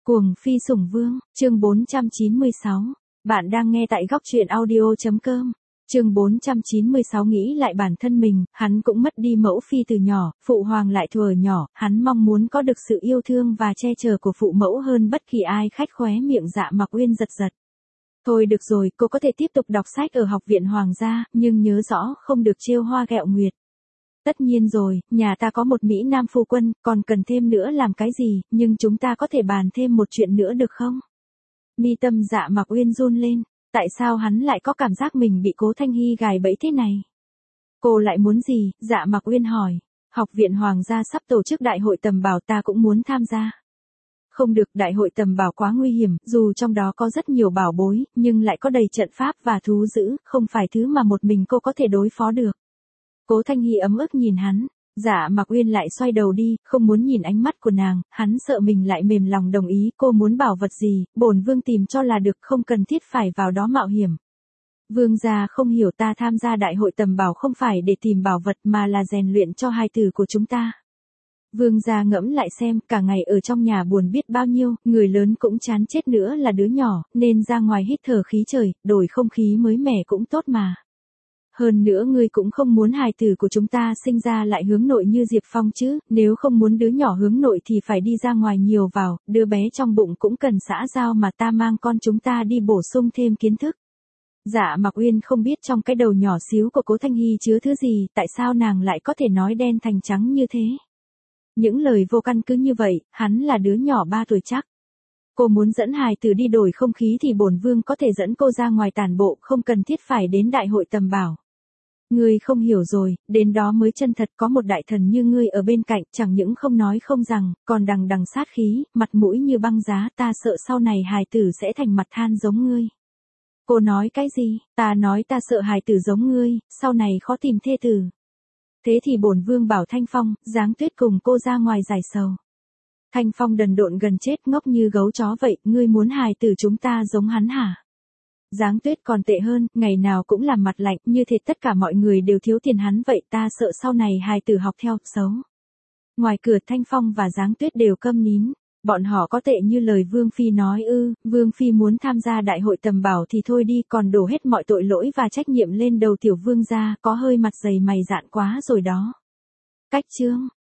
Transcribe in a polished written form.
Cuồng phi sủng vương, chương 496. Bạn đang nghe tại góc truyện audio.com. Chương 496 nghĩ lại bản thân mình, hắn cũng mất đi mẫu phi từ nhỏ, phụ hoàng lại thuở nhỏ, hắn mong muốn có được sự yêu thương và che chở của phụ mẫu hơn bất kỳ ai. Khách khóe miệng Dạ Mặc Uyên giật giật. Thôi được rồi, cô có thể tiếp tục đọc sách ở học viện hoàng gia, nhưng nhớ rõ không được trêu hoa ghẹo nguyệt. Tất nhiên rồi, nhà ta có một Mỹ Nam phu quân, còn cần thêm nữa làm cái gì, nhưng chúng ta có thể bàn thêm một chuyện nữa được không? Mi tâm Dạ Mặc Uyên run lên, tại sao hắn lại có cảm giác mình bị Cố Thanh Hy gài bẫy thế này? Cô lại muốn gì? Dạ Mặc Uyên hỏi. Học viện hoàng gia sắp tổ chức đại hội tầm bảo, ta cũng muốn tham gia. Không được, đại hội tầm bảo quá nguy hiểm, dù trong đó có rất nhiều bảo bối, nhưng lại có đầy trận pháp và thú dữ, không phải thứ mà một mình cô có thể đối phó được. Cố Thanh Hy ấm ức nhìn hắn, Dạ Mặc Uyên lại xoay đầu đi, không muốn nhìn ánh mắt của nàng, hắn sợ mình lại mềm lòng đồng ý. Cô muốn bảo vật gì, bổn vương tìm cho là được, không cần thiết phải vào đó mạo hiểm. Vương gia không hiểu, ta tham gia đại hội tầm bảo không phải để tìm bảo vật mà là rèn luyện cho hài tử của chúng ta. Vương gia ngẫm lại xem, cả ngày ở trong nhà buồn biết bao nhiêu, người lớn cũng chán chết, nữa là đứa nhỏ, nên ra ngoài hít thở khí trời, đổi không khí mới mẻ cũng tốt mà. Hơn nữa ngươi cũng không muốn hài tử của chúng ta sinh ra lại hướng nội như Diệp Phong chứ, nếu không muốn đứa nhỏ hướng nội thì phải đi ra ngoài nhiều vào, đứa bé trong bụng cũng cần xã giao mà, ta mang con chúng ta đi bổ sung thêm kiến thức. Dạ Mặc Uyên không biết trong cái đầu nhỏ xíu của Cố Thanh Hy chứa thứ gì, tại sao nàng lại có thể nói đen thành trắng như thế. Những lời vô căn cứ như vậy, hắn là đứa nhỏ 3 tuổi chắc. Cô muốn dẫn hài tử đi đổi không khí thì bổn vương có thể dẫn cô ra ngoài tản bộ, không cần thiết phải đến đại hội tầm bảo. Ngươi không hiểu rồi, đến đó mới chân thật, có một đại thần như ngươi ở bên cạnh, chẳng những không nói không rằng, còn đằng đằng sát khí, mặt mũi như băng giá, ta sợ sau này hài tử sẽ thành mặt than giống ngươi. Cô nói cái gì? Ta nói ta sợ hài tử giống ngươi, sau này khó tìm thê tử. Thế thì bổn vương bảo Thanh Phong, Giáng Tuyết cùng cô ra ngoài giải sầu. Thanh Phong đần độn gần chết, ngốc như gấu chó vậy, ngươi muốn hài tử chúng ta giống hắn hả? Giáng Tuyết còn tệ hơn, ngày nào cũng làm mặt lạnh, như thế tất cả mọi người đều thiếu tiền hắn vậy, ta sợ sau này hài tử học theo, xấu. Ngoài cửa Thanh Phong và Giáng Tuyết đều câm nín, bọn họ có tệ như lời Vương Phi nói ư? Vương Phi muốn tham gia đại hội tầm bảo thì thôi đi, còn đổ hết mọi tội lỗi và trách nhiệm lên đầu tiểu vương gia, có hơi mặt dày mày dạn quá rồi đó. Cách chương,